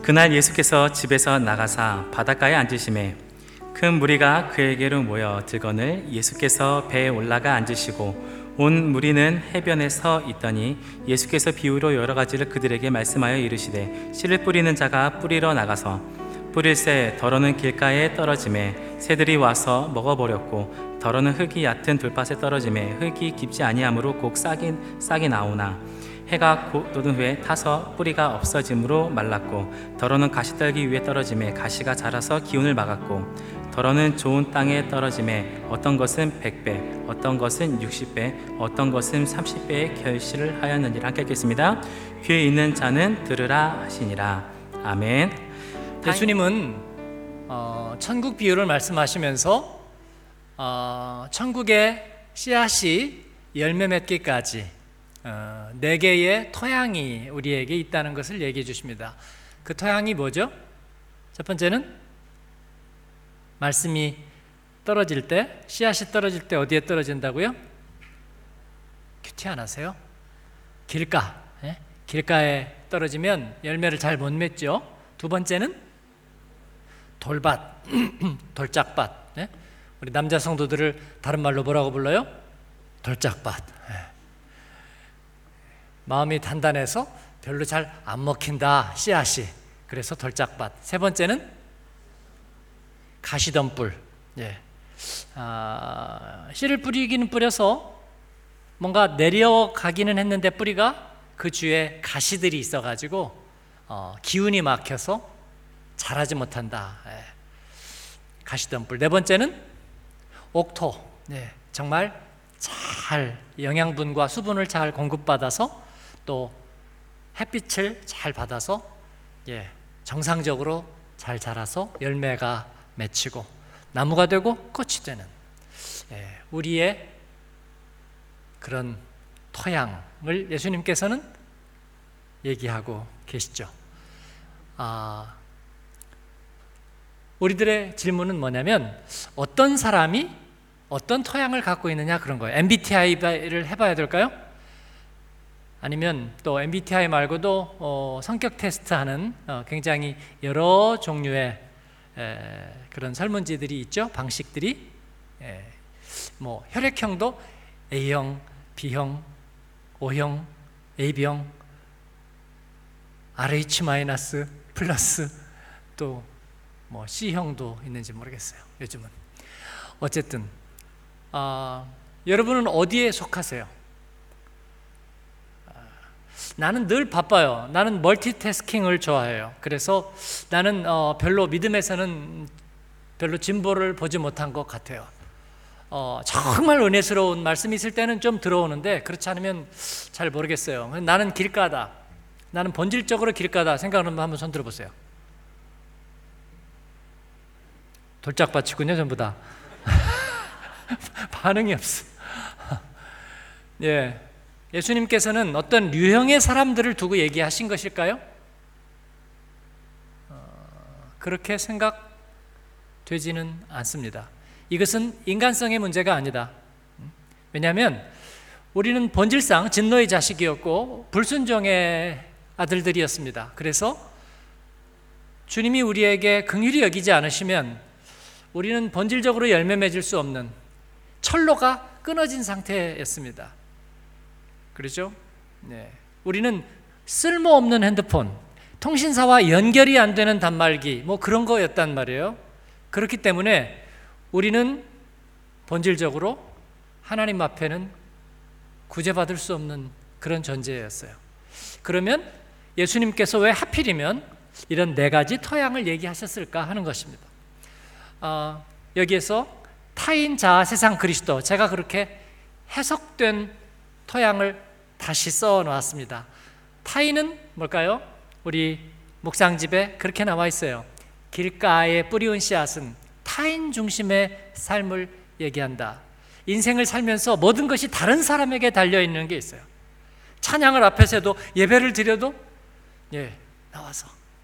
그날 예수께서 집에서 나가사 바닷가에 앉으시매 큰 무리가 그에게로 모여 들거늘 예수께서 배에 올라가 앉으시고 온 무리는 해변에 서 있더니 예수께서 비유로 여러 가지를 그들에게 말씀하여 이르시되 씨를 뿌리는 자가 뿌리러 나가서 뿌릴새 더러는 길가에 떨어지매 새들이 와서 먹어버렸고 더러는 흙이 얕은 돌밭에 떨어지매 흙이 깊지 아니하므로 곧 싹이 나오나 해가 돋은 후에 타서 뿌리가 없어짐으로 말랐고 더러는 가시떨기 위에 떨어지매 가시가 자라서 기운을 막았고 더러는 좋은 땅에 떨어지매 어떤 것은 100배 어떤 것은 60배 어떤 것은 30배의 결실을 하였느니라. 함께 읽겠습니다. 귀에 있는 자는 들으라 하시니라. 아멘. 예수님은 천국 비유를 말씀하시면서 천국의 씨앗이 열매 맺기까지 4개의 토양이 우리에게 있다는 것을 얘기해 주십니다. 그 토양이 뭐죠? 첫 번째는 말씀이 떨어질 때, 씨앗이 떨어질 때 어디에 떨어진다고요? 큐티 안 하세요? 길가, 길가에 떨어지면 열매를 잘 못 맺죠. 두 번째는 돌밭, 돌짝밭. 우리 남자 성도들을 다른 말로 뭐라고 불러요? 돌짝밭. 마음이 단단해서 별로 잘 안 먹힌다, 씨앗이. 그래서 돌짝밭. 세 번째는 가시덤불. 씨를 뿌리기는 뿌려서 뭔가 내려가기는 했는데 뿌리가 그 주위에 가시들이 있어가지고 기운이 막혀서 자라지 못한다. 가시덤불. 네 번째는 옥토. 정말 잘 영양분과 수분을 잘 공급받아서 또 햇빛을 잘 받아서 정상적으로 잘 자라서 열매가 맺히고 나무가 되고 꽃이 되는 우리의 그런 토양을 예수님께서는 얘기하고 계시죠. 우리들의 질문은 뭐냐면 어떤 사람이 어떤 토양을 갖고 있느냐 그런 거예요. MBTI를 해봐야 될까요? 아니면 또 MBTI 말고도 성격 테스트하는 굉장히 여러 종류의 그런 설문지들이 있죠. 방식들이 뭐 혈액형도 A형, B형, O형, AB형, RH 마이너스, 플러스 또 뭐 C형도 있는지 모르겠어요. 요즘은 어쨌든 여러분은 어디에 속하세요? 나는 늘 바빠요. 나는 멀티태스킹을 좋아해요. 그래서 나는 별로 믿음에서는 별로 진보를 보지 못한 것 같아요. 정말 은혜스러운 말씀이 있을 때는 좀 들어오는데 그렇지 않으면 잘 모르겠어요. 나는 길가다. 나는 본질적으로 길가다 생각하는 분 한번 손 들어보세요. 돌짝밭이군요, 전부 다. 반응이 없어. 예수님께서는 어떤 유형의 사람들을 두고 얘기하신 것일까요? 그렇게 생각되지는 않습니다. 이것은 인간성의 문제가 아니다. 왜냐하면 우리는 본질상 진노의 자식이었고 불순종의 아들들이었습니다. 그래서 주님이 우리에게 긍휼히 여기지 않으시면 우리는 본질적으로 열매 맺을 수 없는 철로가 끊어진 상태였습니다. 그렇죠? 우리는 쓸모없는 핸드폰, 통신사와 연결이 안 되는 단말기 뭐 그런 거였단 말이에요. 그렇기 때문에 우리는 본질적으로 하나님 앞에는 구제받을 수 없는 그런 존재였어요. 그러면 예수님께서 왜 하필이면 이런 4가지 토양을 얘기하셨을까 하는 것입니다. 여기에서 타인, 자아, 세상, 그리스도, 제가 그렇게 해석된 토양을 다시 써 놓았습니다. 타인은 뭘까요? 우리 묵상집에 그렇게 나와 있어요. 길가에 뿌리운 씨앗은 타인 중심의 삶을 얘기한다. 인생을 살면서 모든 것이 다른 사람에게 달려있는 게 있어요. 찬양을 앞에서 해도 예배를 드려도 나와서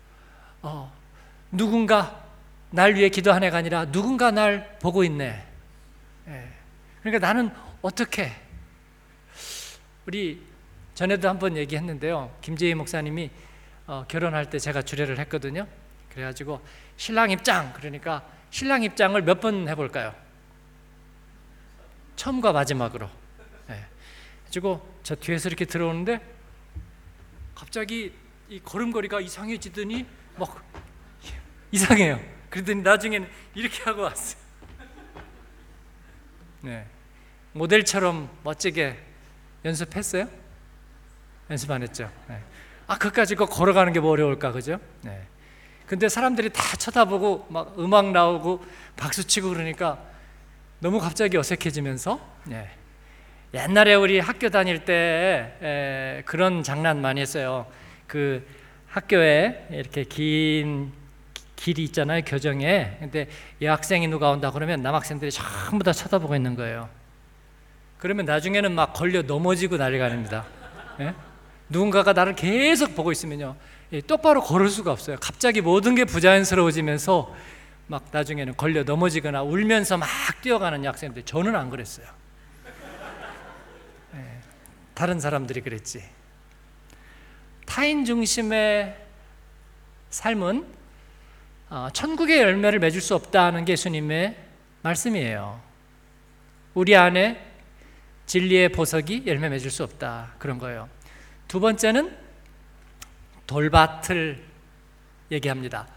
누군가 날 위해 기도하는 애가 아니라 누군가 날 보고 있네. 그러니까 나는 어떻게, 우리 전에도 한번 얘기했는데요. 김재희 목사님이 결혼할 때 제가 주례를 했거든요. 그래가지고 신랑 입장 그러니까 신랑 입장을 몇 번 해볼까요? 처음과 마지막으로. 그리고 저 뒤에서 이렇게 들어오는데 갑자기 이 걸음걸이가 이상해지더니 막 이상해요. 그러더니 나중에는 이렇게 하고 왔어요. 모델처럼 멋지게 연습했어요? 연습 안 했죠. 그까지 걸어가는 게 뭐 어려울까, 그죠? 근데 사람들이 다 쳐다보고 막 음악 나오고 박수치고 그러니까 너무 갑자기 어색해지면서 옛날에 우리 학교 다닐 때 그런 장난 많이 했어요. 그 학교에 이렇게 긴 길이 있잖아요, 교정에. 근데 여학생이 누가 온다 그러면 남학생들이 전부 다 쳐다보고 있는 거예요. 그러면 나중에는 막 걸려 넘어지고 난리가 납니다. 누군가가 나를 계속 보고 있으면요, 똑바로 걸을 수가 없어요. 갑자기 모든 게 부자연스러워지면서 막 나중에는 걸려 넘어지거나 울면서 막 뛰어가는 여학생들. 저는 안 그랬어요. 다른 사람들이 그랬지. 타인 중심의 삶은 천국의 열매를 맺을 수 없다는 게 예수님의 말씀이에요. 우리 안에 진리의 보석이 열매 맺을 수 없다, 그런 거예요. 두 번째는 돌밭을 얘기합니다.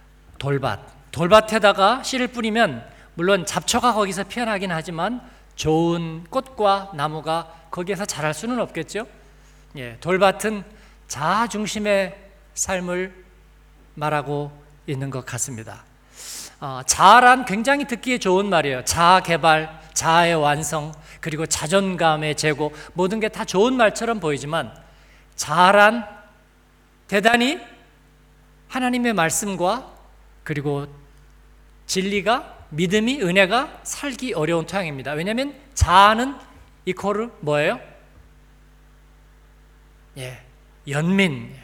돌밭에다가 씨를 뿌리면 물론 잡초가 거기서 피어나긴 하지만 좋은 꽃과 나무가 거기에서 자랄 수는 없겠죠. 돌밭은 자아 중심의 삶을 말하고 있는 것 같습니다. 자아란 굉장히 듣기에 좋은 말이에요. 자아 개발, 자아의 완성, 그리고 자존감의 제고, 모든 게 다 좋은 말처럼 보이지만 자아란 대단히 하나님의 말씀과 그리고 진리가, 믿음이, 은혜가 살기 어려운 토양입니다. 왜냐하면 자아는 이코르 뭐예요? 연민.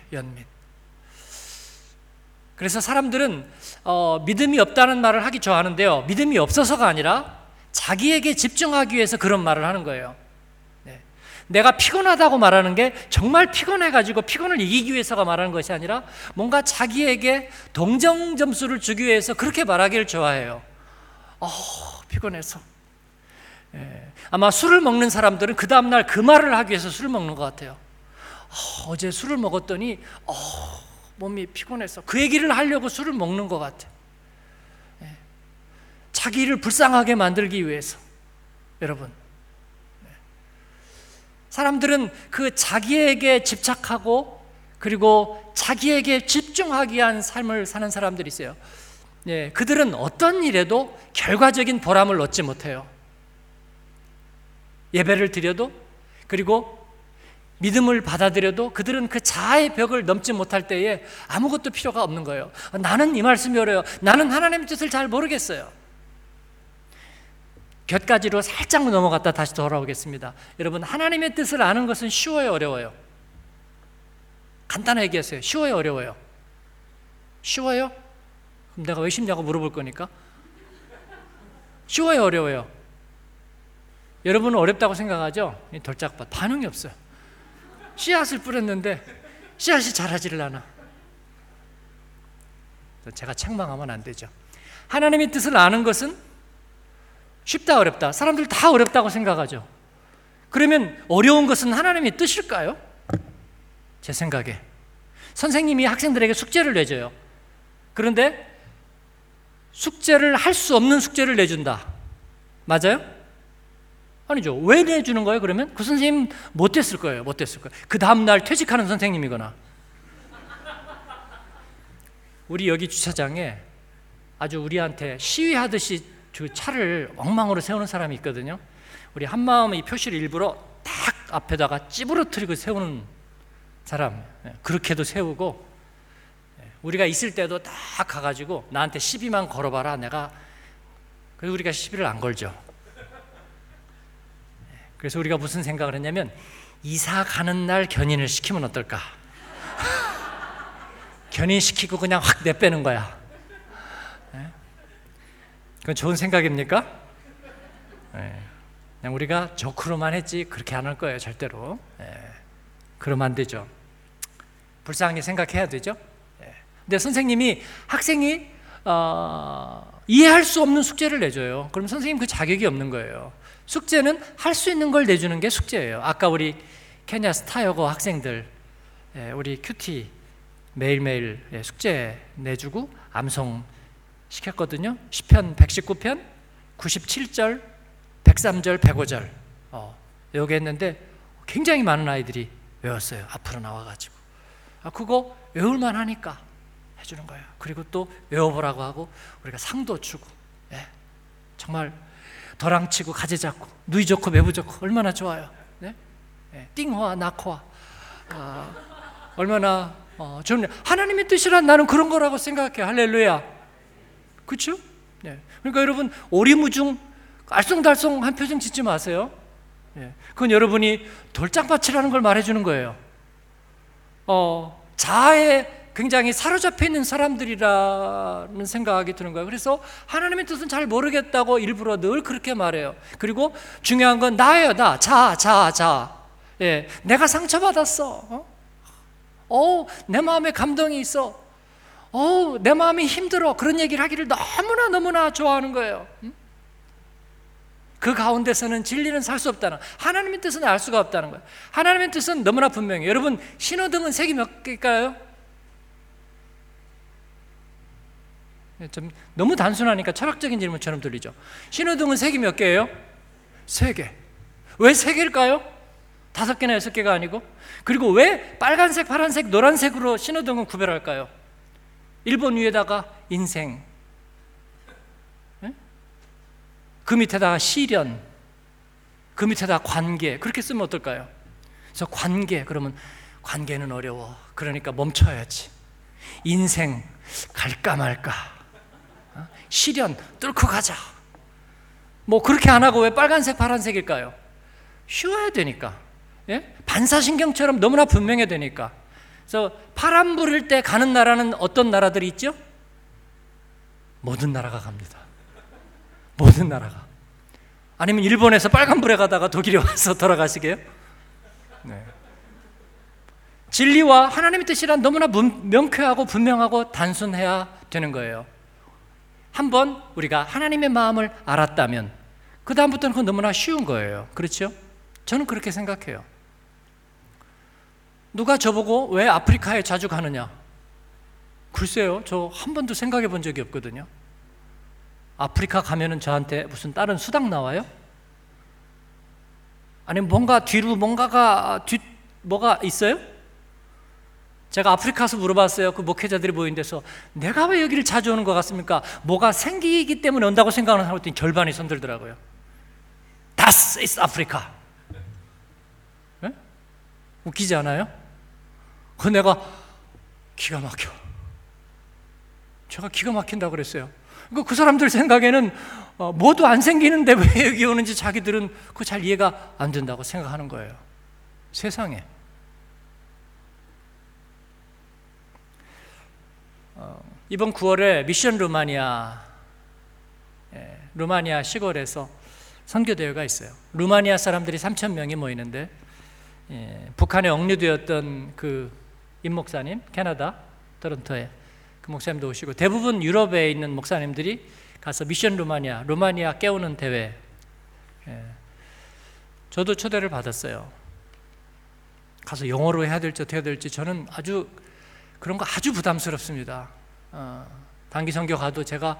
그래서 사람들은 믿음이 없다는 말을 하기 좋아하는데요, 믿음이 없어서가 아니라 자기에게 집중하기 위해서 그런 말을 하는 거예요. 내가 피곤하다고 말하는 게 정말 피곤해가지고 피곤을 이기기 위해서가 말하는 것이 아니라 뭔가 자기에게 동정 점수를 주기 위해서 그렇게 말하기를 좋아해요. 피곤해서. 아마 술을 먹는 사람들은 그 다음날 그 말을 하기 위해서 술을 먹는 것 같아요. 어제 술을 먹었더니 몸이 피곤해서, 그 얘기를 하려고 술을 먹는 것 같아요. 자기를 불쌍하게 만들기 위해서. 여러분, 사람들은 그 자기에게 집착하고 그리고 자기에게 집중하기 위한 삶을 사는 사람들이 있어요. 그들은 어떤 일에도 결과적인 보람을 얻지 못해요. 예배를 드려도 그리고 믿음을 받아들여도 그들은 그 자아의 벽을 넘지 못할 때에 아무것도 필요가 없는 거예요. 나는 이 말씀이 어려워요. 나는 하나님의 뜻을 잘 모르겠어요. 몇 가지로 살짝 넘어갔다 다시 돌아오겠습니다. 여러분, 하나님의 뜻을 아는 것은 쉬워요, 어려워요? 간단하게 얘기하세요. 쉬워요, 어려워요? 쉬워요? 그럼 내가 왜 쉽냐고 물어볼 거니까. 쉬워요, 어려워요? 여러분은 어렵다고 생각하죠? 돌짝밭 반응이 없어요. 씨앗을 뿌렸는데 씨앗이 자라지를 않아. 제가 책망하면 안 되죠. 하나님의 뜻을 아는 것은 쉽다, 어렵다? 사람들 다 어렵다고 생각하죠. 그러면 어려운 것은 하나님의 뜻일까요? 제 생각에 선생님이 학생들에게 숙제를 내줘요. 그런데 숙제를 할 수 없는 숙제를 내준다. 맞아요? 아니죠. 왜 내주는 거예요? 그러면 그 선생님 못됐을 거예요. 그 다음날 퇴직하는 선생님이거나. 우리 여기 주차장에 아주 우리한테 시위하듯이 그 차를 엉망으로 세우는 사람이 있거든요. 우리 한마음 이 표시를 일부러 딱 앞에다가 찌부러뜨리고 세우는 사람, 그렇게도 세우고, 우리가 있을 때도 딱 가가지고 나한테 시비만 걸어봐라. 그래서 우리가 시비를 안 걸죠. 그래서 우리가 무슨 생각을 했냐면, 이사 가는 날 견인을 시키면 어떨까? 견인시키고 그냥 확 내빼는 거야. 그건 좋은 생각입니까? 그냥 우리가 조크로만 했지 그렇게 안 할 거예요, 절대로. 그러면 안 되죠. 불쌍히 생각해야 되죠. 근데 선생님이 학생이 이해할 수 없는 숙제를 내줘요. 그럼 선생님 그 자격이 없는 거예요. 숙제는 할 수 있는 걸 내주는 게 숙제예요. 아까 우리 케냐 스타여고 학생들, 우리 큐티 매일매일 숙제 내주고 암송 시켰거든요. 시편 119편, 97절, 103절, 105절 여기 했는데 굉장히 많은 아이들이 외웠어요. 앞으로 나와가지고 그거 외울만 하니까 해주는 거예요. 그리고 또 외워보라고 하고 우리가 상도 주고, 정말 덜앙치고 가재 잡고 누이 좋고 매부 좋고 얼마나 좋아요. 띵호와 낙호와 얼마나 좋은 하나님의 뜻이란 나는 그런 거라고 생각해요. 할렐루야. 그렇죠? 그러니까 여러분 오리무중 알쏭달쏭한 표정 짓지 마세요. 그건 여러분이 돌장밭이라는 걸 말해주는 거예요. 자아에 굉장히 사로잡혀 있는 사람들이라는 생각이 드는 거예요. 그래서 하나님의 뜻은 잘 모르겠다고 일부러 늘 그렇게 말해요. 그리고 중요한 건 나예요. 자. 내가 상처받았어. 내 마음에 감동이 있어. 내 마음이 힘들어. 그런 얘기를 하기를 너무나 좋아하는 거예요. 그 가운데서는 진리는 살 수 없다는, 하나님의 뜻은 알 수가 없다는 거예요. 하나님의 뜻은 너무나 분명해요. 여러분, 신호등은 색이 몇 개일까요? 좀 너무 단순하니까 철학적인 질문처럼 들리죠. 신호등은 색이 몇 개예요? 3개. 왜 3개일까요? 5개나 6개가 아니고? 그리고 왜 빨간색, 파란색, 노란색으로 신호등은 구별할까요? 1번 위에다가 인생, 그 밑에다가 시련, 그 밑에다가 관계, 그렇게 쓰면 어떨까요? 그래서 관계, 그러면 관계는 어려워. 그러니까 멈춰야지. 인생, 갈까 말까. 시련, 뚫고 가자. 뭐 그렇게 안 하고 왜 빨간색, 파란색일까요? 쉬워야 되니까. 반사신경처럼 너무나 분명해야 되니까. 그래서 파란 불일 때 가는 나라는 어떤 나라들이 있죠? 모든 나라가 갑니다. 모든 나라가. 아니면 일본에서 빨간불에 가다가 독일에 와서 돌아가시게요? 진리와 하나님의 뜻이란 너무나 명쾌하고 분명하고 단순해야 되는 거예요. 한번 우리가 하나님의 마음을 알았다면 그 다음부터는 그건 너무나 쉬운 거예요. 그렇죠? 저는 그렇게 생각해요. 누가 저보고 왜 아프리카에 자주 가느냐? 글쎄요, 저 한 번도 생각해 본 적이 없거든요. 아프리카 가면은 저한테 무슨 다른 수당 나와요? 아니면 뭔가 뒤로 뭐가 있어요? 제가 아프리카 가서 물어봤어요. 그 목회자들이 모인 데서 내가 왜 여기를 자주 오는 것 같습니까? 뭐가 생기기 때문에 온다고 생각하는 사람들이 절반이 손들더라고요. Das ist 아프리카. 웃기지 않아요? 그 내가 기가 막혀. 제가 기가 막힌다고 그랬어요. 그 사람들 생각에는 뭐도 안 생기는데 왜 여기 오는지 자기들은 그거 잘 이해가 안 된다고 생각하는 거예요. 세상에. 이번 9월에 미션 루마니아 시골에서 선교대회가 있어요. 루마니아 사람들이 3,000명이 모이는데 북한에 억류되었던 그 임 목사님, 캐나다 토론토에 그 목사님도 오시고 대부분 유럽에 있는 목사님들이 가서 미션 루마니아 깨우는 대회, 저도 초대를 받았어요. 가서 영어로 해야 될지 어떻게 해야 될지 저는 그런 거 아주 부담스럽습니다. 단기 선교 가도 제가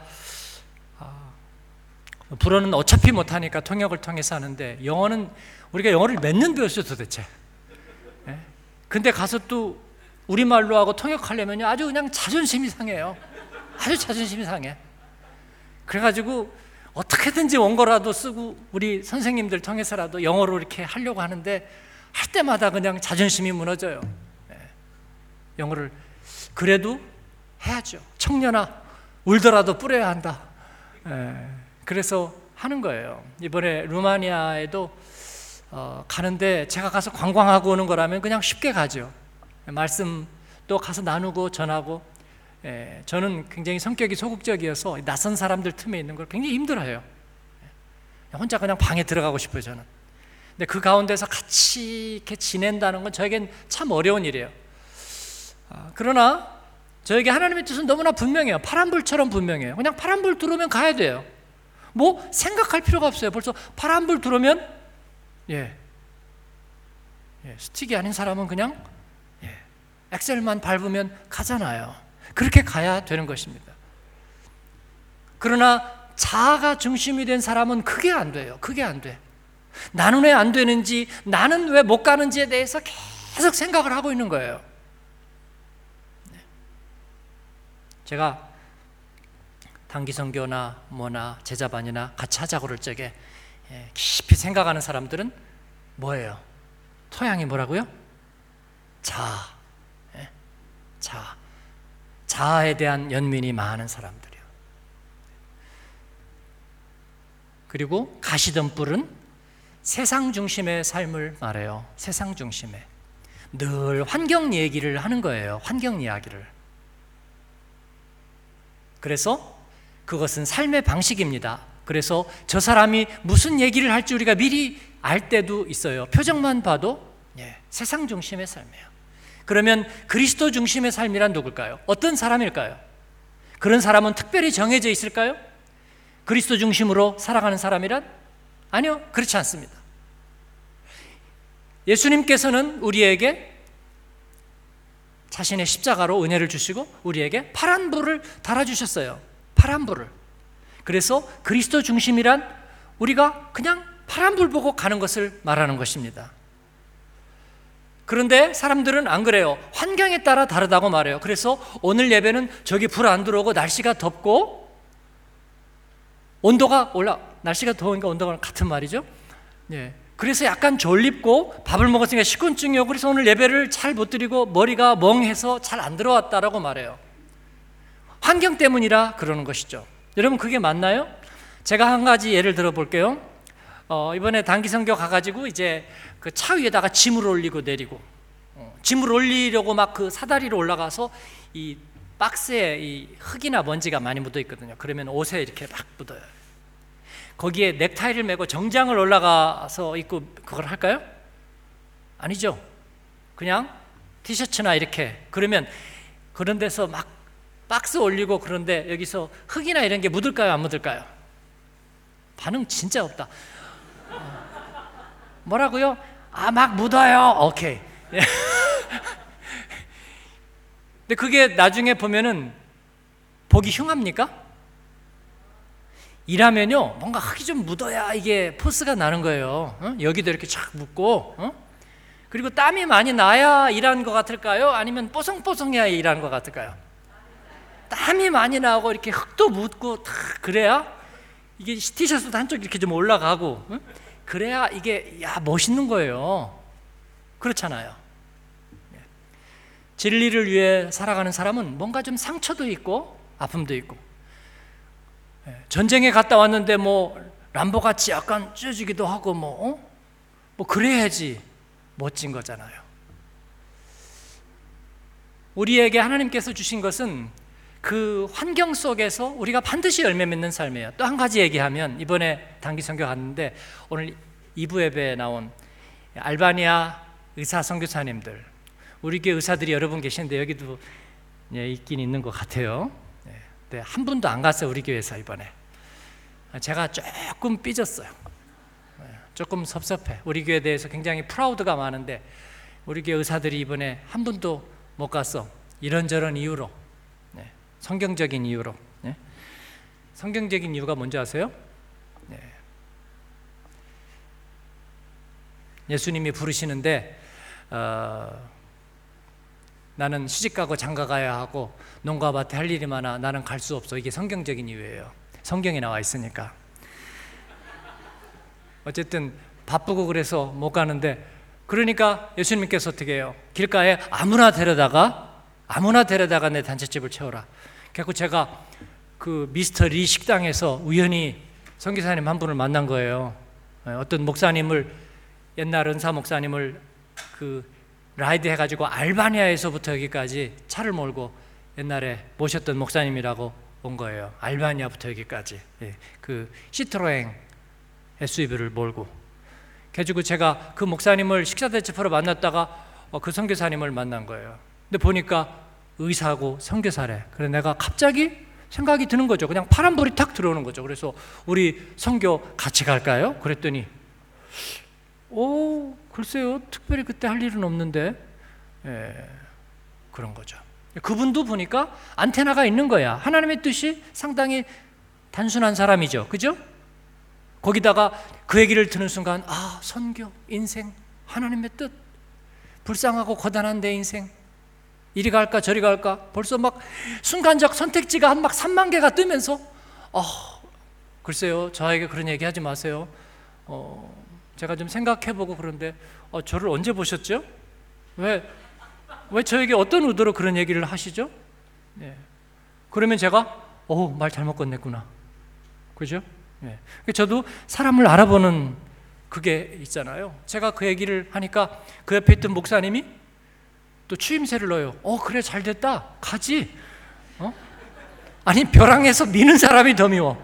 불어는 어차피 못하니까 통역을 통해서 하는데 영어는 우리가 영어를 몇 년 배웠어요 도대체. 근데 가서 또 우리말로 하고 통역하려면 아주 그냥 자존심이 상해요. 아주 자존심이 상해. 그래가지고 어떻게든지 원고라도 쓰고 우리 선생님들 통해서라도 영어로 이렇게 하려고 하는데 할 때마다 그냥 자존심이 무너져요. 영어를 그래도 해야죠. 청년아, 울더라도 뿌려야 한다. 그래서 하는 거예요. 이번에 루마니아에도 가는데 제가 가서 관광하고 오는 거라면 그냥 쉽게 가죠. 말씀도 가서 나누고 전하고. 저는 굉장히 성격이 소극적이어서 낯선 사람들 틈에 있는 걸 굉장히 힘들어해요. 혼자 그냥 방에 들어가고 싶어요 저는. 근데 그 가운데서 같이 이렇게 지낸다는 건 저에겐 참 어려운 일이에요. 그러나 저에게 하나님의 뜻은 너무나 분명해요. 파란불처럼 분명해요. 그냥 파란불 들어오면 가야 돼요. 뭐 생각할 필요가 없어요. 벌써 파란불 들어오면 스틱이 아닌 사람은 그냥 엑셀만 밟으면 가잖아요. 그렇게 가야 되는 것입니다. 그러나 자아가 중심이 된 사람은 그게 안 돼요. 그게 안 돼. 나는 왜 안 되는지, 나는 왜 못 가는지에 대해서 계속 생각을 하고 있는 거예요. 제가 단기선교나 뭐나 제자반이나 같이 하자고 그럴 적에 깊이 생각하는 사람들은 뭐예요? 토양이 뭐라고요? 자아. 자아에 대한 연민이 많은 사람들이요. 그리고 가시던 뿔은 세상 중심의 삶을 말해요. 세상 중심의. 늘 환경 얘기를 하는 거예요. 환경 이야기를. 그래서 그것은 삶의 방식입니다. 그래서 저 사람이 무슨 얘기를 할지 우리가 미리 알 때도 있어요. 표정만 봐도 세상 중심의 삶이에요. 그러면 그리스도 중심의 삶이란 누굴까요? 어떤 사람일까요? 그런 사람은 특별히 정해져 있을까요? 그리스도 중심으로 살아가는 사람이란? 아니요, 그렇지 않습니다. 예수님께서는 우리에게 자신의 십자가로 은혜를 주시고 우리에게 파란 불을 달아주셨어요. 파란 불을. 그래서 그리스도 중심이란 우리가 그냥 파란 불 보고 가는 것을 말하는 것입니다. 그런데 사람들은 안 그래요. 환경에 따라 다르다고 말해요. 그래서 오늘 예배는 저기 불 안 들어오고 날씨가 덥고 온도가 날씨가 더우니까 온도가 같은 말이죠. 그래서 약간 졸립고 밥을 먹었으니까 식곤증이 오고 그래서 오늘 예배를 잘 못 드리고 머리가 멍해서 잘 안 들어왔다라고 말해요. 환경 때문이라 그러는 것이죠. 여러분 그게 맞나요? 제가 한 가지 예를 들어 볼게요. 이번에 단기선교 가가지고 이제 그 차 위에다가 짐을 올리고 내리고 짐을 올리려고 막 그 사다리로 올라가서 이 박스에 이 흙이나 먼지가 많이 묻어 있거든요. 그러면 옷에 이렇게 막 묻어요. 거기에 넥타이를 메고 정장을 올라가서 입고 그걸 할까요? 아니죠. 그냥 티셔츠나 이렇게. 그러면 그런 데서 막 박스 올리고 그런데 여기서 흙이나 이런 게 묻을까요? 안 묻을까요? 반응 진짜 없다. 뭐라고요? 막 묻어요. 오케이. 근데 그게 나중에 보면은 보기 흉합니까? 일하면요 뭔가 흙이 좀 묻어야 이게 포스가 나는 거예요. 여기도 이렇게 쫙 묻고 그리고 땀이 많이 나야 일하는 것 같을까요? 아니면 뽀송뽀송해야 일하는 것 같을까요? 땀이 많이 나고 이렇게 흙도 묻고 다 그래야 이게 티셔츠도 한쪽 이렇게 좀 올라가고 그래야 이게 멋있는 거예요. 그렇잖아요. 진리를 위해 살아가는 사람은 뭔가 좀 상처도 있고 아픔도 있고 전쟁에 갔다 왔는데 뭐 람보같이 약간 찢어지기도 하고 뭐 그래야지 멋진 거잖아요. 우리에게 하나님께서 주신 것은 그 환경 속에서 우리가 반드시 열매 맺는 삶이에요. 또 한 가지 얘기하면 이번에 단기 선교 갔는데 오늘 2부 예배에 나온 알바니아 의사 선교사님들, 우리 교회 의사들이 여러 분 계시는데 여기도 있긴 있는 것 같아요. 네, 한 분도 안 갔어요. 우리 교회에서 이번에. 제가 조금 삐졌어요. 조금 섭섭해. 우리 교회에 대해서 굉장히 프라우드가 많은데 우리 교회 의사들이 이번에 한 분도 못 갔어. 이런저런 이유로, 성경적인 이유로. 성경적인 이유가 뭔지 아세요? 예수님이 부르시는데 나는 시집가고 장가가야 하고 농가 밭에 할 일이 많아 나는 갈 수 없어. 이게 성경적인 이유예요. 성경에 나와 있으니까. 어쨌든 바쁘고 그래서 못 가는데 그러니까 예수님께서 어떻게 해요? 길가에 아무나 데려다가 내 단체집을 채워라. 그래서 제가 그 미스터 리 식당에서 우연히 선교사님 한 분을 만난 거예요. 어떤 목사님을, 옛날 은사 목사님을 그 라이드 해가지고 알바니아에서부터 여기까지 차를 몰고 옛날에 모셨던 목사님이라고 온 거예요. 알바니아부터 여기까지. 그 시트로엥 SUV를 몰고. 그래가지고 제가 그 목사님을 식사 대접하러 만났다가 그 선교사님을 만난 거예요. 근데 보니까 의사고 선교사래. 그래서 내가 갑자기 생각이 드는 거죠. 그냥 파란불이 탁 들어오는 거죠. 그래서 우리 선교 같이 갈까요? 그랬더니 글쎄요, 특별히 그때 할 일은 없는데, 그런 거죠. 그분도 보니까 안테나가 있는 거야. 하나님의 뜻이 상당히 단순한 사람이죠. 그죠? 거기다가 그 얘기를 듣는 순간, 선교, 인생, 하나님의 뜻, 불쌍하고 고단한 내 인생, 이리 갈까 저리 갈까, 벌써 막 순간적 선택지가 한 막 3만 개가 뜨면서, 글쎄요, 저에게 그런 얘기 하지 마세요. 제가 좀 생각해보고 그런데, 저를 언제 보셨죠? 왜 저에게 어떤 의도로 그런 얘기를 하시죠? 네. 그러면 제가 말 잘못 건넸구나. 그죠? 네. 저도 사람을 알아보는 그게 있잖아요. 제가 그 얘기를 하니까 그 옆에 있던 목사님이 또 추임새를 넣어요. 그래, 잘 됐다, 가지. 아니, 벼랑에서 미는 사람이 더 미워.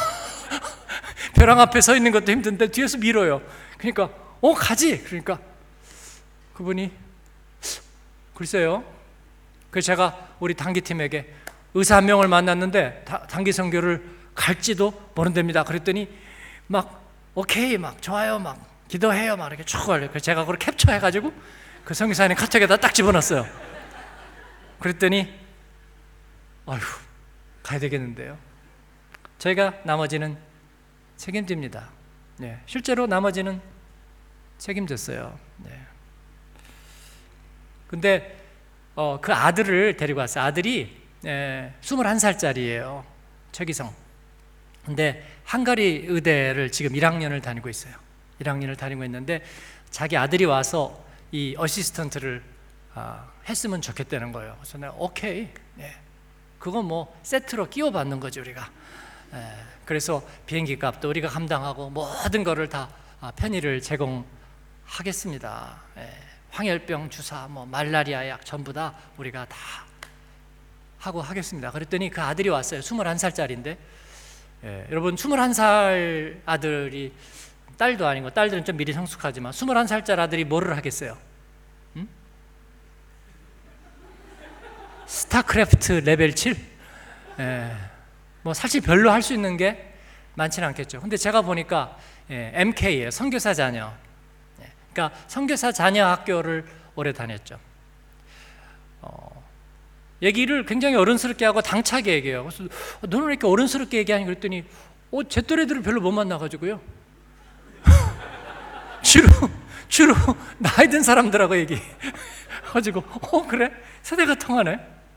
벼랑 앞에 서 있는 것도 힘든데 뒤에서 밀어요. 그러니까 가지. 그러니까 그분이 글쎄요. 그래서 제가 우리 단기팀에게 의사 한 명을 만났는데 단기 선교를 갈지도 모른답니다. 그랬더니 막 오케이, 막 좋아요, 막 기도해요, 막 이렇게 쭉 알려요. 그래서 제가 그걸 캡처해가지고 그 선교사님 카톡에다 딱 집어넣었어요. 그랬더니 아휴, 가야 되겠는데요. 저희가 나머지는 책임집니다. 네, 실제로 나머지는 책임졌어요. 네. 근데 그 아들을 데리고 왔어요. 아들이 21살짜리예요. 최기성. 근데 헝가리 의대를 지금 1학년을 다니고 있어요. 1학년을 다니고 있는데 자기 아들이 와서 이 어시스턴트를 했으면 좋겠다는 거예요. 그래서 내가 오케이. 네. 그건 뭐 세트로 끼워 받는 거죠, 우리가. 그래서 비행기 값도 우리가 감당하고 모든 거를 다 편의를 제공하겠습니다. 황열병 주사, 말라리아 약 전부 다 우리가 다 하고 하겠습니다. 그랬더니 그 아들이 왔어요. 21살짜리인데 여러분, 21살 아들이, 딸도 아니고 딸들은 좀 미리 성숙하지만 21살짜리 아들이 뭐를 하겠어요? 스타크래프트 레벨 7? 사실 별로 할 수 있는 게 많지는 않겠죠. 근데 제가 보니까 MK예요. 선교사 자녀. 그러니까 선교사 자녀 학교를 오래 다녔죠. 얘기를 굉장히 어른스럽게 하고 당차게 얘기해요. 그래서 너는 왜 이렇게 어른스럽게 얘기하니? 그랬더니 제 또래들을 별로 못 만나가지고요. 주로 나이 든 사람들하고 얘기해가지고 그래? 세대가 통하네.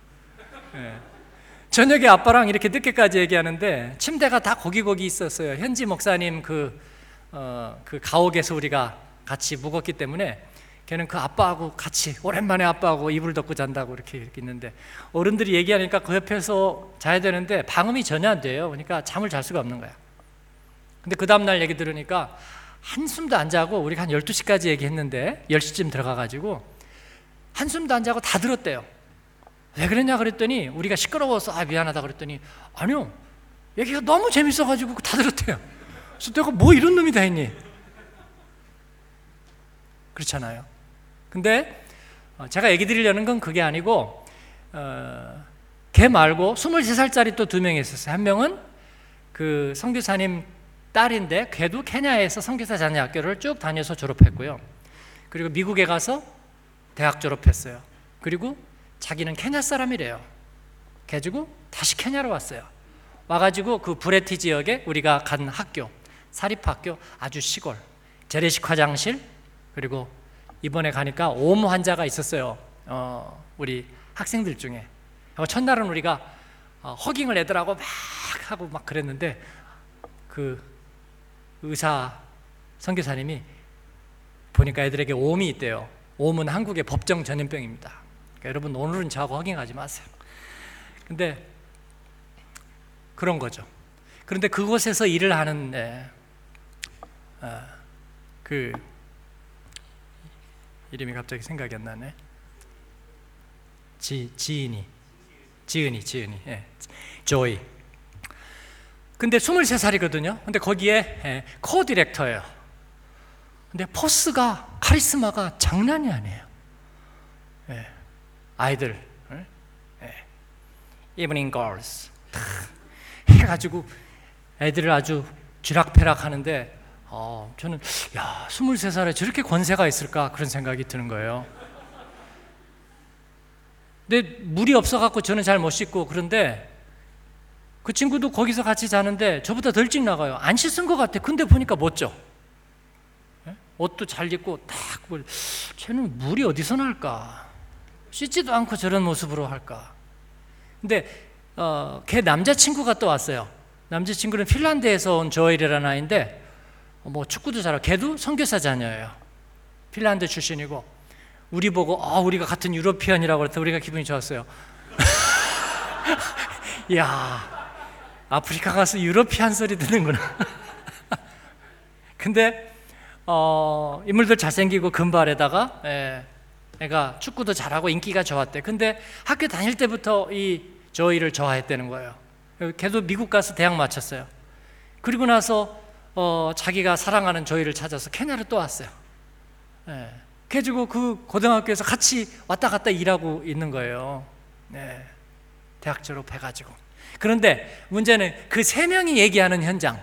저녁에 아빠랑 이렇게 늦게까지 얘기하는데 침대가 다 거기 있었어요. 현지 목사님 그 가옥에서 우리가 같이 묵었기 때문에 걔는 그 아빠하고 같이 오랜만에 아빠하고 이불 덮고 잔다고 이렇게 있는데 어른들이 얘기하니까 그 옆에서 자야 되는데 방음이 전혀 안 돼요. 그러니까 잠을 잘 수가 없는 거야. 근데 그 다음날 얘기 들으니까 한숨도 안 자고 우리가 한 12시까지 얘기했는데 10시쯤 들어가가지고 한숨도 안 자고 다 들었대요. 왜 그랬냐 그랬더니 우리가 시끄러워서 미안하다 그랬더니 아니요, 얘기가 너무 재밌어가지고 다 들었대요. 그래서 내가 뭐 이런 놈이 다 있니? 그렇잖아요. 근데 제가 얘기 드리려는 건 그게 아니고 걔 말고 23살짜리 또 2명이 있었어요. 한 명은 그 선교사님 딸인데 걔도 케냐에서 선교사 자녀 학교를 쭉 다녀서 졸업했고요. 그리고 미국에 가서 대학 졸업했어요. 그리고 자기는 케냐 사람이래요. 그래가지고 다시 케냐로 왔어요. 와가지고 그 브레티 지역에 우리가 간 학교, 사립학교, 아주 시골, 재래식 화장실, 그리고 이번에 가니까 옴 환자가 있었어요. 우리 학생들 중에. 첫날은 우리가 허깅을 애들하고 막 하고 막 그랬는데 그 의사 선교사님이 보니까 애들에게 옴이 있대요. 옴은 한국의 법정 전염병입니다. 그러니까 여러분, 오늘은 저하고 허깅하지 마세요. 근데 그런 거죠. 그런데 그곳에서 일을 하는 그 이름이 갑자기 생각이 안 나네. 지은이, 조이. 근데 23살이거든요. 근데 거기에 코-디렉터예요. 근데 카리스마가 장난이 아니에요. 아이들 evening girls 해가지고 애들을 아주 쥐락펴락 하는데 저는 23살에 저렇게 권세가 있을까 그런 생각이 드는 거예요. 근데 물이 없어갖고 저는 잘 못 씻고, 그런데 그 친구도 거기서 같이 자는데 저보다 더 일찍 나가요. 안 씻은 것 같아. 근데 보니까 멋져. 옷도 잘 입고 딱 쟤는 물이 어디서 날까? 씻지도 않고 저런 모습으로 할까? 근데 걔 남자친구가 또 왔어요. 남자친구는 핀란드에서 온 조엘이라는 아이인데 뭐 축구도 잘하고, 걔도 선교사 자녀예요. 핀란드 출신이고, 우리 보고 우리가 같은 유러피언이라고 그래서 우리가 기분이 좋았어요. 이야, 아프리카 가서 유러피안 소리 듣는구나. 근데 인물들 잘생기고 금발에다가 애가 축구도 잘하고 인기가 좋았대. 근데 학교 다닐 때부터 이 조이를 좋아했다는 거예요. 걔도 미국 가서 대학 마쳤어요. 그리고 나서 자기가 사랑하는 조이를 찾아서 케냐로 또 왔어요. 그래가지고 그 고등학교에서 같이 왔다 갔다 일하고 있는 거예요. 대학 졸업해가지고. 그런데 문제는 그 세 명이 얘기하는 현장.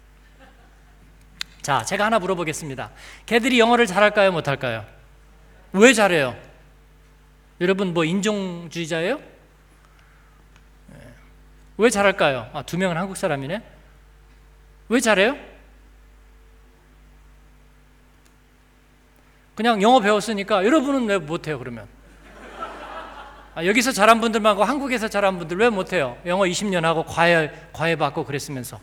자, 제가 하나 물어보겠습니다. 걔들이 영어를 잘할까요, 못할까요? 왜 잘해요? 여러분 뭐 인종주의자예요? 왜 잘할까요? 두 명은 한국 사람이네. 왜 잘해요? 그냥 영어 배웠으니까. 여러분은 왜 못해요 그러면? 여기서 잘한 분들만 하고 한국에서 잘한 분들 왜 못해요? 영어 20년 하고 과외 받고 그랬으면서.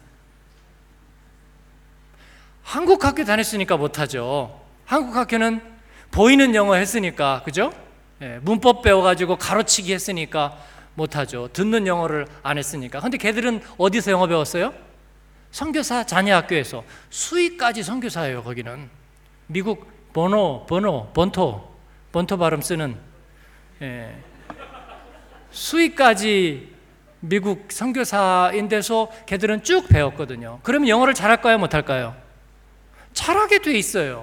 한국 학교 다녔으니까 못하죠. 한국 학교는 보이는 영어 했으니까, 그죠? 문법 배워가지고 가로치기 했으니까 못하죠. 듣는 영어를 안 했으니까. 근데 걔들은 어디서 영어 배웠어요? 선교사 자녀학교에서. 수위까지 선교사예요. 거기는 미국 번토 발음 쓰는 수위까지 미국 선교사인데서 걔들은 쭉 배웠거든요. 그러면 영어를 잘할까요, 못할까요? 잘하게 돼 있어요.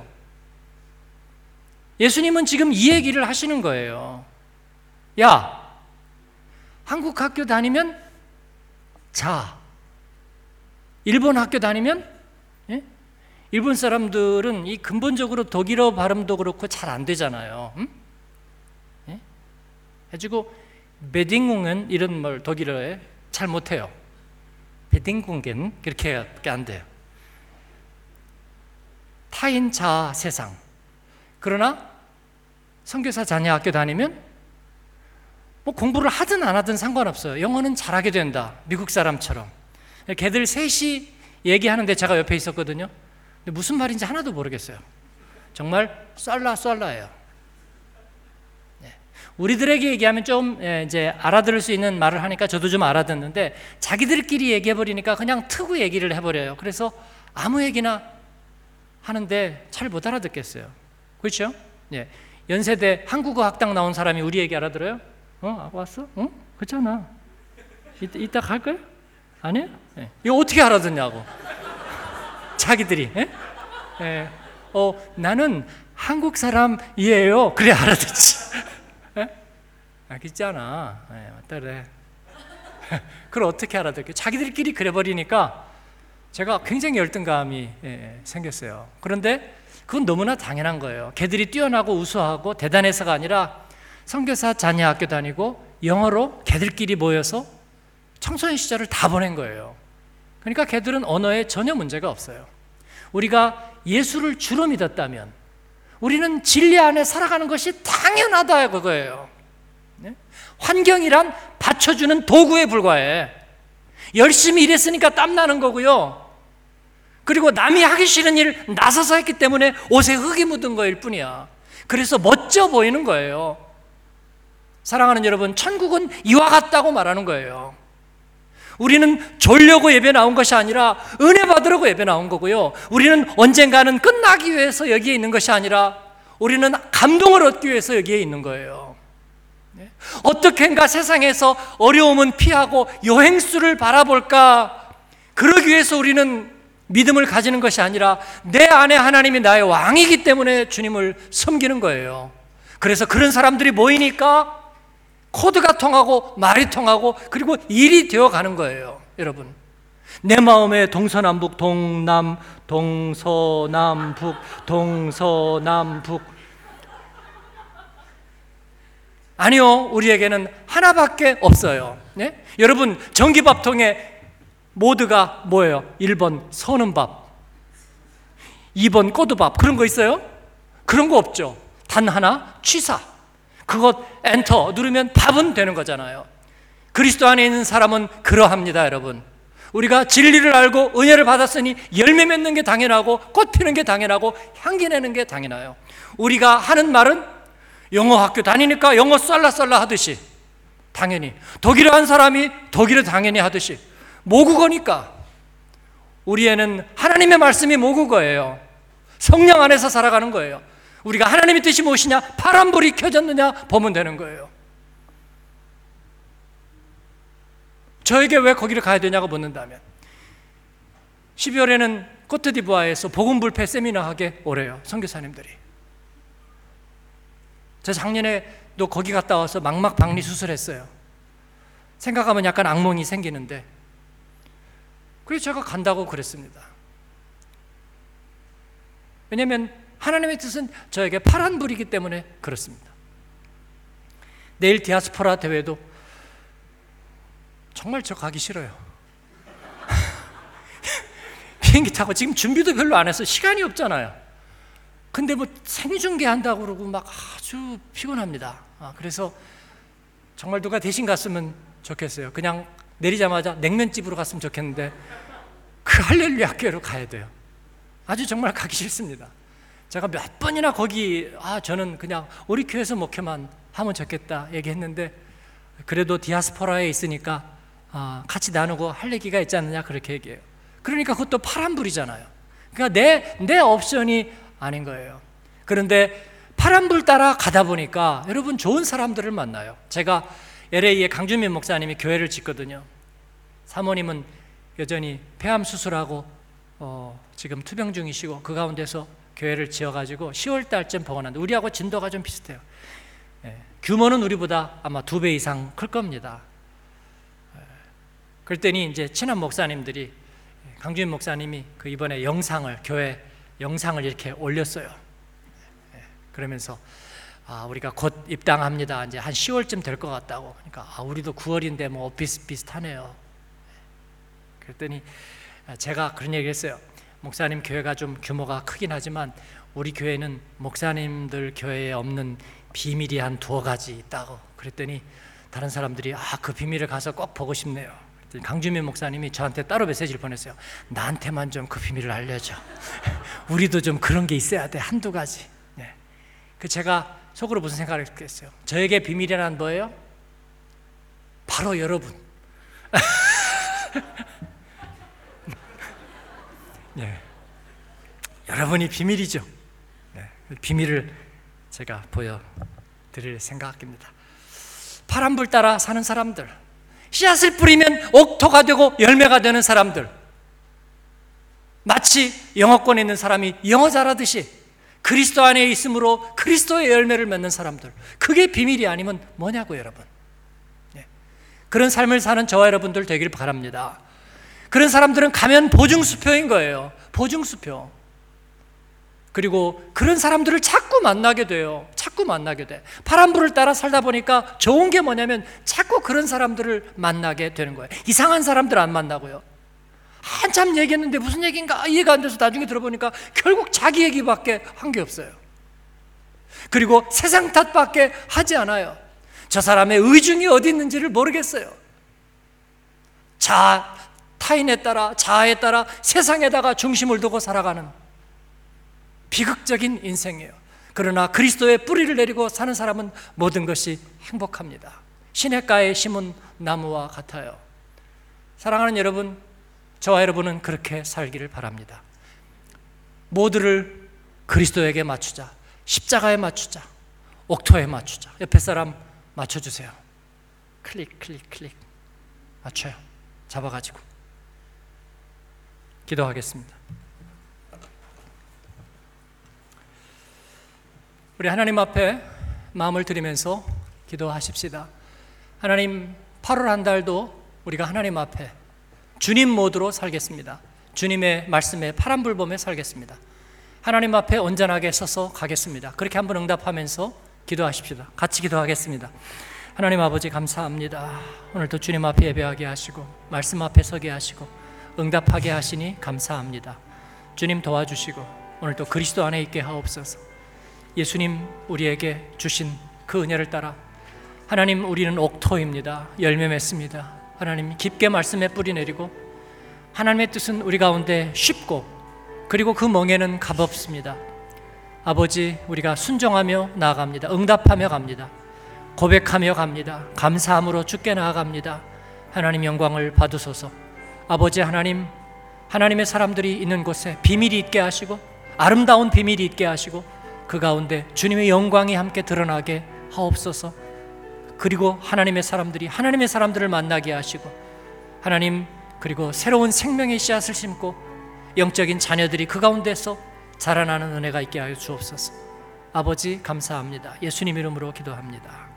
예수님은 지금 이 얘기를 하시는 거예요. 야, 한국 학교 다니면 자, 일본 학교 다니면, 일본 사람들은 이 근본적으로 독일어 발음도 그렇고 잘 안 되잖아요. 해가지고 베딩궁은 이런 말 독일어에 잘 못해요. 베딩궁겐 그렇게 안 돼요. 타인 자 세상. 그러나 선교사 자녀 학교 다니면 뭐 공부를 하든 안 하든 상관없어요. 영어는 잘하게 된다. 미국 사람처럼. 걔들 셋이 얘기하는데 제가 옆에 있었거든요. 근데 무슨 말인지 하나도 모르겠어요. 정말 쏠라예요. 우리들에게 얘기하면 좀 이제 알아들을 수 있는 말을 하니까 저도 좀 알아듣는데, 자기들끼리 얘기해버리니까 그냥 트고 얘기를 해버려요. 그래서 아무 얘기나 하는데 잘 못 알아듣겠어요. 그렇죠? 연세대 한국어 학당 나온 사람이 우리 얘기 알아들어요? 왔어? 그렇잖아. 이따 갈 거야? 아니야? 이거 어떻게 알아듣냐고. 자기들이. 나는 한국 사람이에요. 그래 알아듣지. 알겠잖아. 맞다 그래. 그걸 어떻게 알아듣게? 자기들끼리 그래버리니까 제가 굉장히 열등감이 생겼어요. 그런데 그건 너무나 당연한 거예요. 걔들이 뛰어나고 우수하고 대단해서가 아니라 선교사 자녀 학교 다니고 영어로 걔들끼리 모여서 청소년 시절을 다 보낸 거예요. 그러니까 걔들은 언어에 전혀 문제가 없어요. 우리가 예수를 주로 믿었다면 우리는 진리 안에 살아가는 것이 당연하다 그거예요. 환경이란 받쳐주는 도구에 불과해. 열심히 일했으니까 땀나는 거고요. 그리고 남이 하기 싫은 일 나서서 했기 때문에 옷에 흙이 묻은 거일 뿐이야. 그래서 멋져 보이는 거예요. 사랑하는 여러분, 천국은 이와 같다고 말하는 거예요. 우리는 졸려고 예배 나온 것이 아니라 은혜 받으려고 예배 나온 거고요. 우리는 언젠가는 끝나기 위해서 여기에 있는 것이 아니라 우리는 감동을 얻기 위해서 여기에 있는 거예요. 어떻게인가 세상에서 어려움은 피하고 여행수를 바라볼까, 그러기 위해서 우리는 믿음을 가지는 것이 아니라 내 안에 하나님이 나의 왕이기 때문에 주님을 섬기는 거예요. 그래서 그런 사람들이 모이니까 코드가 통하고 말이 통하고 그리고 일이 되어 가는 거예요. 여러분, 내 마음에 동서남북, 동남, 동서남북, 동서남북. 아니요, 우리에게는 하나밖에 없어요. 네? 여러분, 전기밥통에 모드가 뭐예요? 1번 서는 밥, 2번 꼬두밥, 그런 거 있어요? 그런 거 없죠. 단 하나, 취사. 그것 엔터 누르면 밥은 되는 거잖아요. 그리스도 안에 있는 사람은 그러합니다. 여러분, 우리가 진리를 알고 은혜를 받았으니 열매 맺는 게 당연하고 꽃 피는 게 당연하고 향기 내는 게 당연해요. 우리가 하는 말은 영어 학교 다니니까 영어 쏠라쏠라 하듯이, 당연히 독일어 한 사람이 독일어 당연히 하듯이, 모국어니까 우리에는 하나님의 말씀이 모국어예요. 성령 안에서 살아가는 거예요. 우리가 하나님의 뜻이 무엇이냐, 파란불이 켜졌느냐 보면 되는 거예요. 저에게 왜 거기를 가야 되냐고 묻는다면, 12월에는 코트디부아에서 복음불패 세미나 하게 오래요, 선교사님들이. 저 작년에도 거기 갔다 와서 망막박리 수술했어요. 생각하면 약간 악몽이 생기는데, 그래서 제가 간다고 그랬습니다. 왜냐하면 하나님의 뜻은 저에게 파란불이기 때문에 그렇습니다. 내일 디아스포라 대회도 정말 저 가기 싫어요. 비행기 타고 지금 준비도 별로 안 해서 시간이 없잖아요. 근데 뭐 생중계 한다고 그러고 막 아주 피곤합니다. 그래서 정말 누가 대신 갔으면 좋겠어요. 그냥 내리자마자 냉면집으로 갔으면 좋겠는데 그 할렐루야 학교로 가야 돼요. 아주 정말 가기 싫습니다. 제가 몇 번이나 거기 저는 그냥 우리 교회에서 목회만 하면 좋겠다 얘기했는데, 그래도 디아스포라에 있으니까 같이 나누고 할 얘기가 있지 않느냐 그렇게 얘기해요. 그러니까 그것도 파란불이잖아요. 그러니까 내 옵션이 아닌 거예요. 그런데 파란불 따라 가다 보니까 여러분 좋은 사람들을 만나요. 제가 LA에 강준민 목사님이 교회를 짓거든요. 사모님은 여전히 폐암 수술하고 지금 투병 중이시고 그 가운데서 교회를 지어가지고 10월 달쯤 복원한다. 우리하고 진도가 좀 비슷해요. 규모는 우리보다 아마 2배 이상 클 겁니다. 그랬더니 이제 친한 목사님들이, 강주인 목사님이 그 이번에 영상을, 교회 영상을 이렇게 올렸어요. 그러면서 우리가 곧 입당합니다. 이제 한 10월쯤 될 것 같다고. 그러니까 우리도 9월인데 뭐 비슷하네요. 그랬더니 제가 그런 얘기를 했어요. 목사님 교회가 좀 규모가 크긴 하지만 우리 교회는 목사님들 교회에 없는 비밀이 한 2가지 있다고. 그랬더니 다른 사람들이 그 비밀을 가서 꼭 보고 싶네요. 그랬더니 강주민 목사님이 저한테 따로 메시지를 보냈어요. 나한테만 좀 그 비밀을 알려줘. 우리도 좀 그런 게 있어야 돼, 1-2가지. 그 제가 속으로 무슨 생각을 했어요? 저에게 비밀이란 뭐예요? 바로 여러분. 여러분이 비밀이죠. 비밀을 제가 보여드릴 생각입니다. 파란불 따라 사는 사람들, 씨앗을 뿌리면 옥토가 되고 열매가 되는 사람들, 마치 영어권에 있는 사람이 영어 잘하듯이 그리스도 안에 있으므로 그리스도의 열매를 맺는 사람들, 그게 비밀이 아니면 뭐냐고요, 여러분. 그런 삶을 사는 저와 여러분들 되길 바랍니다. 그런 사람들은 가면 보증수표인 거예요. 보증수표. 그리고 그런 사람들을 자꾸 만나게 돼요. 자꾸 만나게 돼. 파란불을 따라 살다 보니까 좋은 게 뭐냐면 자꾸 그런 사람들을 만나게 되는 거예요. 이상한 사람들 안 만나고요. 한참 얘기했는데 무슨 얘기인가 이해가 안 돼서 나중에 들어보니까 결국 자기 얘기밖에 한 게 없어요. 그리고 세상 탓밖에 하지 않아요. 저 사람의 의중이 어디 있는지를 모르겠어요. 타인에 따라, 자아에 따라 세상에다가 중심을 두고 살아가는 비극적인 인생이에요. 그러나 그리스도의 뿌리를 내리고 사는 사람은 모든 것이 행복합니다. 시냇가에 심은 나무와 같아요. 사랑하는 여러분, 저와 여러분은 그렇게 살기를 바랍니다. 모두를 그리스도에게 맞추자. 십자가에 맞추자. 옥토에 맞추자. 옆에 사람 맞춰주세요. 클릭 맞춰요. 잡아가지고 기도하겠습니다. 우리 하나님 앞에 마음을 드리면서 기도하십시다. 하나님 8월 한 달도 우리가 하나님 앞에 주님 모드로 살겠습니다. 주님의 말씀에 파란불 보며 살겠습니다. 하나님 앞에 온전하게 서서 가겠습니다. 그렇게 한번 응답하면서 기도하십시오. 같이 기도하겠습니다. 하나님 아버지 감사합니다. 오늘도 주님 앞에 예배하게 하시고 말씀 앞에 서게 하시고 응답하게 하시니 감사합니다. 주님 도와주시고 오늘도 그리스도 안에 있게 하옵소서. 예수님 우리에게 주신 그 은혜를 따라 하나님 우리는 옥토입니다. 열매 맺습니다. 하나님 깊게 말씀에 뿌리 내리고 하나님의 뜻은 우리 가운데 쉽고 그리고 그 멍에는 값없습니다. 아버지 우리가 순종하며 나아갑니다. 응답하며 갑니다. 고백하며 갑니다. 감사함으로 주께 나아갑니다. 하나님 영광을 받으소서. 아버지 하나님, 하나님의 사람들이 있는 곳에 비밀이 있게 하시고 아름다운 비밀이 있게 하시고 그 가운데 주님의 영광이 함께 드러나게 하옵소서. 그리고 하나님의 사람들이 하나님의 사람들을 만나게 하시고 하나님 그리고 새로운 생명의 씨앗을 심고 영적인 자녀들이 그 가운데서 자라나는 은혜가 있게 하여 주옵소서. 아버지 감사합니다. 예수님 이름으로 기도합니다.